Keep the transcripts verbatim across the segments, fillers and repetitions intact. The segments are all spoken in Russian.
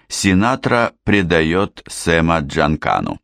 Синатра предает Сэма Джанкану.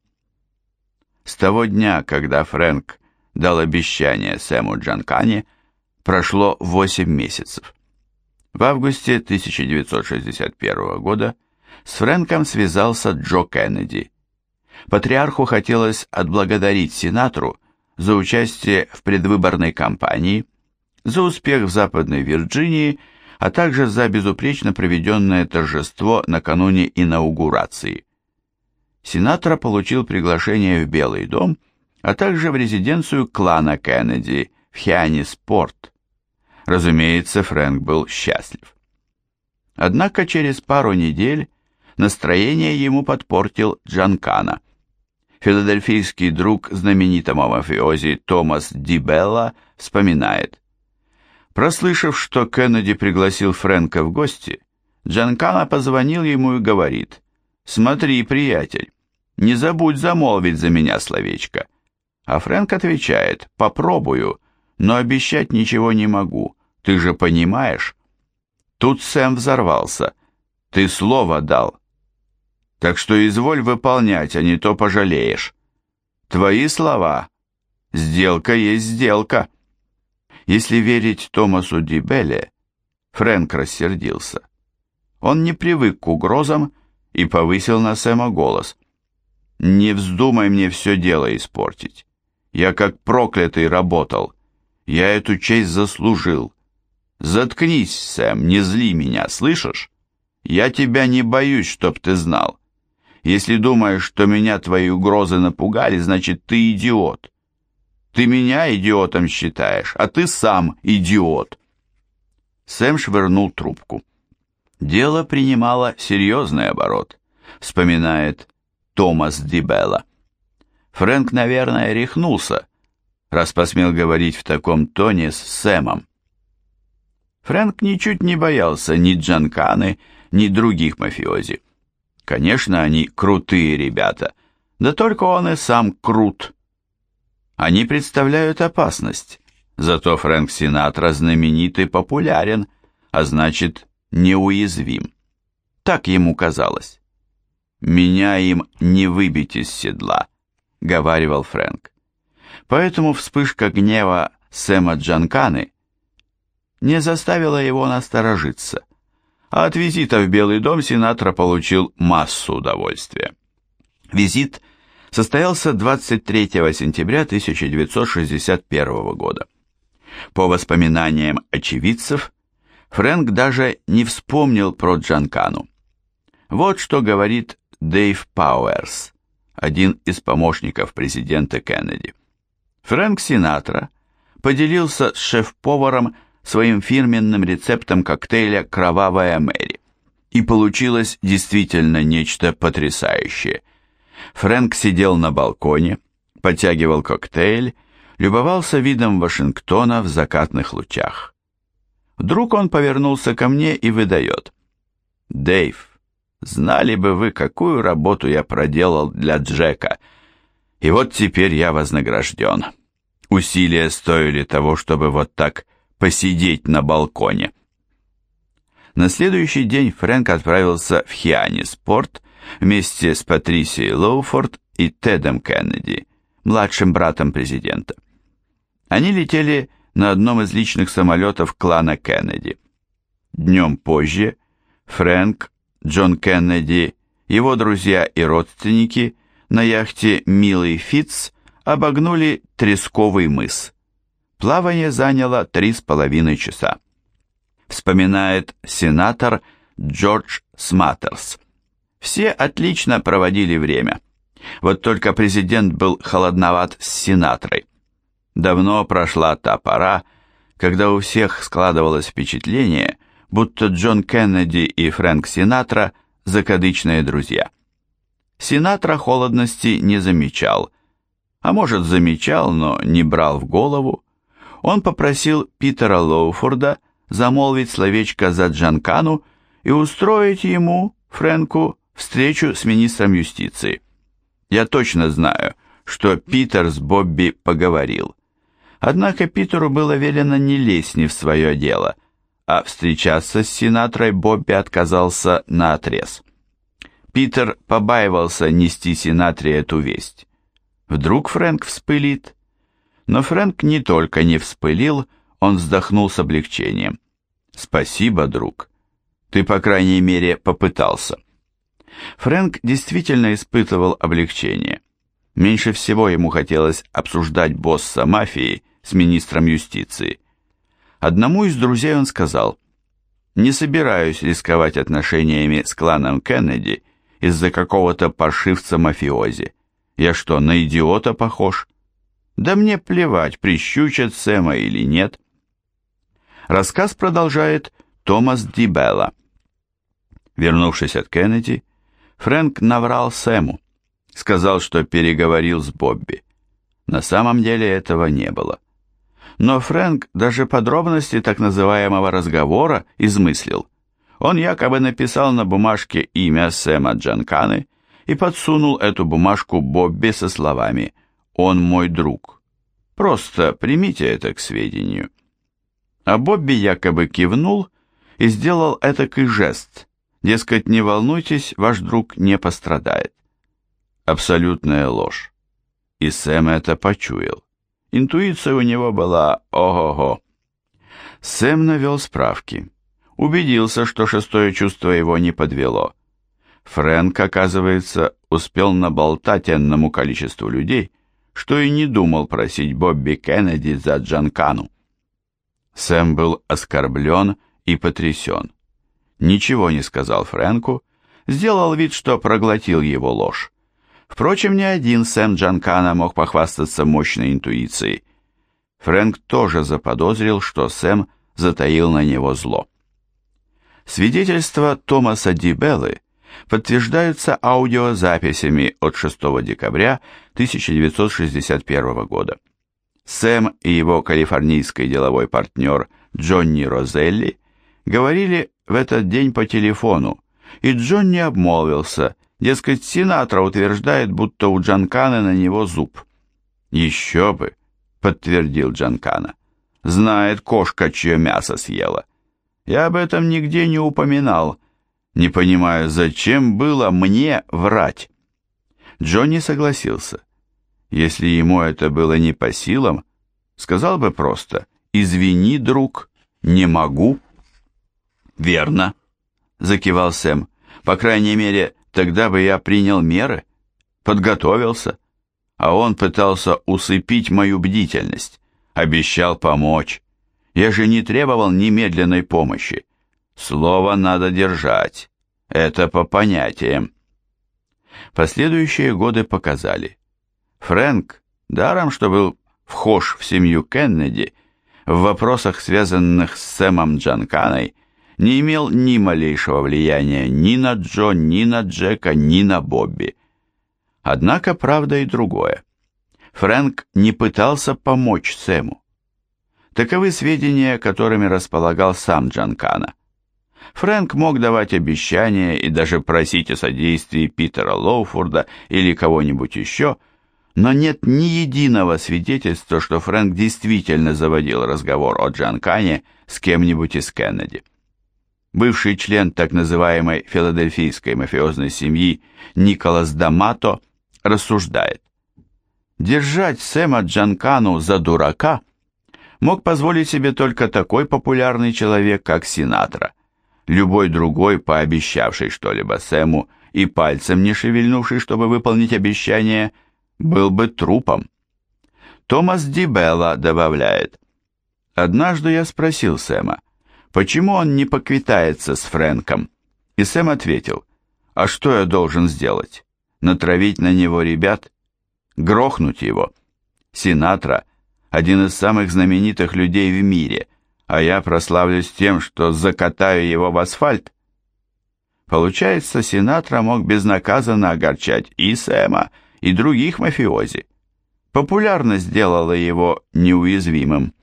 С того дня, когда Фрэнк дал обещание Сэму Джанкане, прошло восемь месяцев. В августе тысяча девятьсот шестьдесят первого года с Фрэнком связался Джо Кеннеди. Патриарху хотелось отблагодарить Синатру за участие в предвыборной кампании, за успех в Западной Вирджинии, а также за безупречно проведенное торжество накануне инаугурации. Синатра получил приглашение в Белый дом, а также в резиденцию клана Кеннеди в Хианис-Порт. Разумеется, Фрэнк был счастлив. Однако через пару недель настроение ему подпортил Джанкана. Филадельфийский друг знаменитого мафиози Томас Ди Белла вспоминает: прослышав, что Кеннеди пригласил Фрэнка в гости, Джанкана позвонил ему и говорит: «Смотри, приятель, не забудь замолвить за меня словечко». А Фрэнк отвечает: «Попробую, но обещать ничего не могу, ты же понимаешь». Тут Сэм взорвался: «Ты слово дал, так что изволь выполнять, а не то пожалеешь. Твои слова. Сделка есть сделка». Если верить Томасу Ди Белле, Фрэнк рассердился. Он не привык к угрозам и повысил на Сэма голос: «Не вздумай мне все дело испортить. Я как проклятый работал. Я эту честь заслужил. Заткнись, Сэм, не зли меня, слышишь? Я тебя не боюсь, чтоб ты знал. Если думаешь, что меня твои угрозы напугали, значит, ты идиот. Ты меня идиотом считаешь, а ты сам идиот». Сэм швырнул трубку. Дело принимало серьезный оборот, вспоминает Томас Ди Белла. Фрэнк, наверное, рехнулся, раз посмел говорить в таком тоне с Сэмом. Фрэнк ничуть не боялся ни Джанканы, ни других мафиози. Конечно, они крутые ребята, да только он и сам крут. Они представляют опасность, зато Фрэнк Синатра знаменит и популярен, а значит, неуязвим. Так ему казалось. «Меня им не выбить из седла», — говаривал Фрэнк. Поэтому вспышка гнева Сэма Джанканы не заставила его насторожиться, а от визита в Белый дом Синатра получил массу удовольствия. Визит состоялся двадцать третьего сентября тысяча девятьсот шестьдесят первого года. По воспоминаниям очевидцев, Фрэнк даже не вспомнил про Джанкану. Вот что говорит Дэйв Пауэрс, один из помощников президента Кеннеди. Фрэнк Синатра поделился с шеф-поваром своим фирменным рецептом коктейля «Кровавая Мэри», и получилось действительно нечто потрясающее. Фрэнк сидел на балконе, потягивал коктейль, любовался видом Вашингтона в закатных лучах. Вдруг он повернулся ко мне и выдает: «Дэйв, знали бы вы, какую работу я проделал для Джека, и вот теперь я вознагражден. Усилия стоили того, чтобы вот так посидеть на балконе». На следующий день Фрэнк отправился в Хианис-Порт вместе с Патрисией Лоуфорд и Тедом Кеннеди, младшим братом президента. Они летели на одном из личных самолетов клана Кеннеди. Днем позже Фрэнк, Джон Кеннеди, его друзья и родственники на яхте «Милый Фитц» обогнули Тресковый мыс. Плавание заняло три с половиной часа. Вспоминает сенатор Джордж Сматтерс. Все отлично проводили время. Вот только президент был холодноват с Синатрой. Давно прошла та пора, когда у всех складывалось впечатление, будто Джон Кеннеди и Фрэнк Синатра – закадычные друзья. Синатра холодности не замечал, а может замечал, но не брал в голову. Он попросил Питера Лоуфорда замолвить словечко за Джанкану и устроить ему, Фрэнку, встречу с министром юстиции. Я точно знаю, что Питер с Бобби поговорил. Однако Питеру было велено не лезть не в свое дело, а встречаться с Синатрой Бобби отказался наотрез. Питер побаивался нести Синатре эту весть. Вдруг Фрэнк вспылит? Но Фрэнк не только не вспылил, он вздохнул с облегчением. «Спасибо, друг. Ты, по крайней мере, попытался». Фрэнк действительно испытывал облегчение. Меньше всего ему хотелось обсуждать босса мафии с министром юстиции. Одному из друзей он сказал: «Не собираюсь рисковать отношениями с кланом Кеннеди из-за какого-то паршивца-мафиози. Я что, на идиота похож? Да мне плевать, прищучат Сэма или нет». Рассказ продолжает Томас Ди Белла. Вернувшись от Кеннеди, Фрэнк наврал Сэму, сказал, что переговорил с Бобби. На самом деле этого не было. Но Фрэнк даже подробности так называемого разговора измыслил. Он якобы написал на бумажке имя Сэма Джанканы и подсунул эту бумажку Бобби со словами «Он мой друг». Просто примите это к сведению. А Бобби якобы кивнул и сделал этакий жест, дескать, не волнуйтесь, ваш друг не пострадает. Абсолютная ложь. И Сэм это почуял. Интуиция у него была ого-го. Сэм навел справки. Убедился, что шестое чувство его не подвело. Фрэнк, оказывается, успел наболтать энному количеству людей, что и не думал просить Бобби Кеннеди за Джанкану. Сэм был оскорблен и потрясен. Ничего не сказал Фрэнку, сделал вид, что проглотил его ложь. Впрочем, ни один Сэм Джанкана мог похвастаться мощной интуицией. Фрэнк тоже заподозрил, что Сэм затаил на него зло. Свидетельства Томаса Ди Беллы подтверждаются аудиозаписями от шестого декабря тысяча девятьсот шестьдесят первого года. Сэм и его калифорнийский деловой партнер Джонни Розелли говорили в этот день по телефону, и Джонни обмолвился, дескать, Синатра утверждает, будто у Джанканы на него зуб. «Еще бы», — подтвердил Джанкана, — «знает кошка, чье мясо съела. Я об этом нигде не упоминал, не понимаю, зачем было мне врать». Джонни согласился. Если ему это было не по силам, сказал бы просто «Извини, друг, не могу». «Верно», — закивал Сэм, — «по крайней мере, тогда бы я принял меры, подготовился, а он пытался усыпить мою бдительность, обещал помочь. Я же не требовал немедленной помощи. Слово надо держать, это по понятиям». Последующие годы показали. Фрэнк, даром что был вхож в семью Кеннеди, в вопросах, связанных с Сэмом Джанканой, не имел ни малейшего влияния ни на Джо, ни на Джека, ни на Бобби. Однако правда и другое. Фрэнк не пытался помочь Сэму. Таковы сведения, которыми располагал сам Джанкана. Фрэнк мог давать обещания и даже просить о содействии Питера Лоуфорда или кого-нибудь еще, но нет ни единого свидетельства, что Фрэнк действительно заводил разговор о Джанкане с кем-нибудь из Кеннеди. Бывший член так называемой филадельфийской мафиозной семьи Николас Дамато рассуждает: держать Сэма Джанкану за дурака мог позволить себе только такой популярный человек, как Синатра. Любой другой, пообещавший что-либо Сэму и пальцем не шевельнувший, чтобы выполнить обещание, был бы трупом. Томас Ди Белла добавляет: однажды я спросил Сэма, почему он не поквитается с Фрэнком, и Сэм ответил: а что я должен сделать? Натравить на него ребят? Грохнуть его? Синатра – один из самых знаменитых людей в мире, а я прославлюсь тем, что закатаю его в асфальт. Получается, Синатра мог безнаказанно огорчать и Сэма, и других мафиози. Популярность сделала его неуязвимым.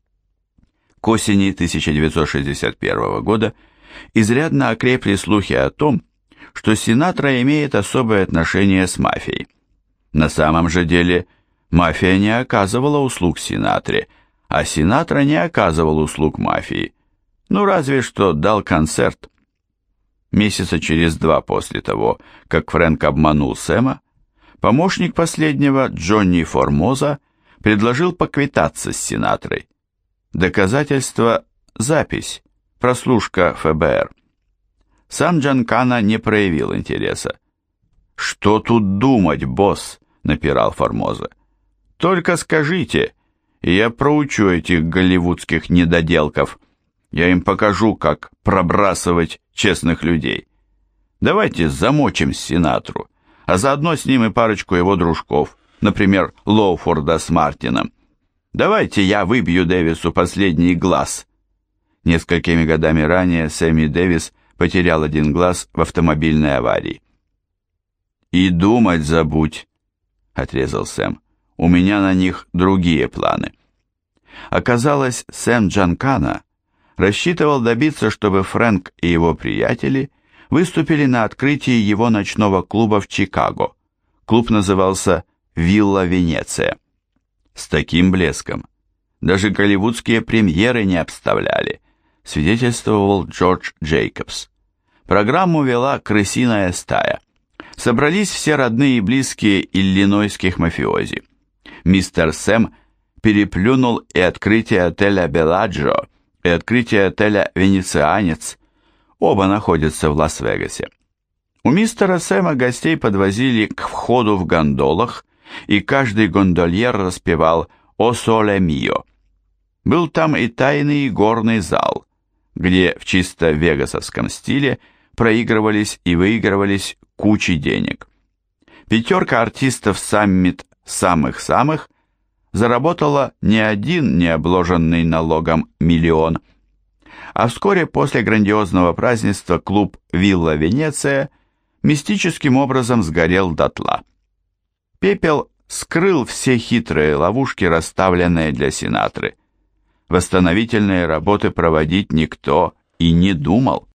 К осени тысяча девятьсот шестьдесят первого года изрядно окрепли слухи о том, что Синатра имеет особое отношение с мафией. На самом же деле мафия не оказывала услуг Синатре, а Синатра не оказывал услуг мафии. Ну разве что дал концерт. Месяца через два после того, как Фрэнк обманул Сэма, помощник последнего, Джонни Формоза, предложил поквитаться с Синатрой. Доказательство – запись, прослушка эф бэ эр. Сам Джанкано не проявил интереса. «Что тут думать, босс?» – напирал Формоза. «Только скажите, и я проучу этих голливудских недоделков. Я им покажу, как пробрасывать честных людей. Давайте замочим Синатру, а заодно с ним и парочку его дружков, например, Лоуфорда с Мартином. Давайте я выбью Дэвису последний глаз». Несколькими годами ранее Сэмми Дэвис потерял один глаз в автомобильной аварии. «И думать забудь», — отрезал Сэм. «У меня на них другие планы». Оказалось, Сэм Джанкано рассчитывал добиться, чтобы Фрэнк и его приятели выступили на открытии его ночного клуба в Чикаго. Клуб назывался «Вилла Венеция». С таким блеском даже голливудские премьеры не обставляли, свидетельствовал Джордж Джейкобс. Программу вела крысиная стая. Собрались все родные и близкие иллинойских мафиози. Мистер Сэм переплюнул и открытие отеля «Белладжио», и открытие отеля «Венецианец». Оба находятся в Лас-Вегасе. У мистера Сэма гостей подвозили к входу в гондолах, и каждый гондольер распевал «О соле мио». Был там и тайный горный зал, где в чисто вегасовском стиле проигрывались и выигрывались кучи денег. Пятерка артистов «Саммит» самых-самых заработала не один необложенный налогом миллион. А вскоре после грандиозного празднества клуб «Вилла Венеция» мистическим образом сгорел дотла. Пепел скрыл все хитрые ловушки, расставленные для Синатры. Восстановительные работы проводить никто и не думал.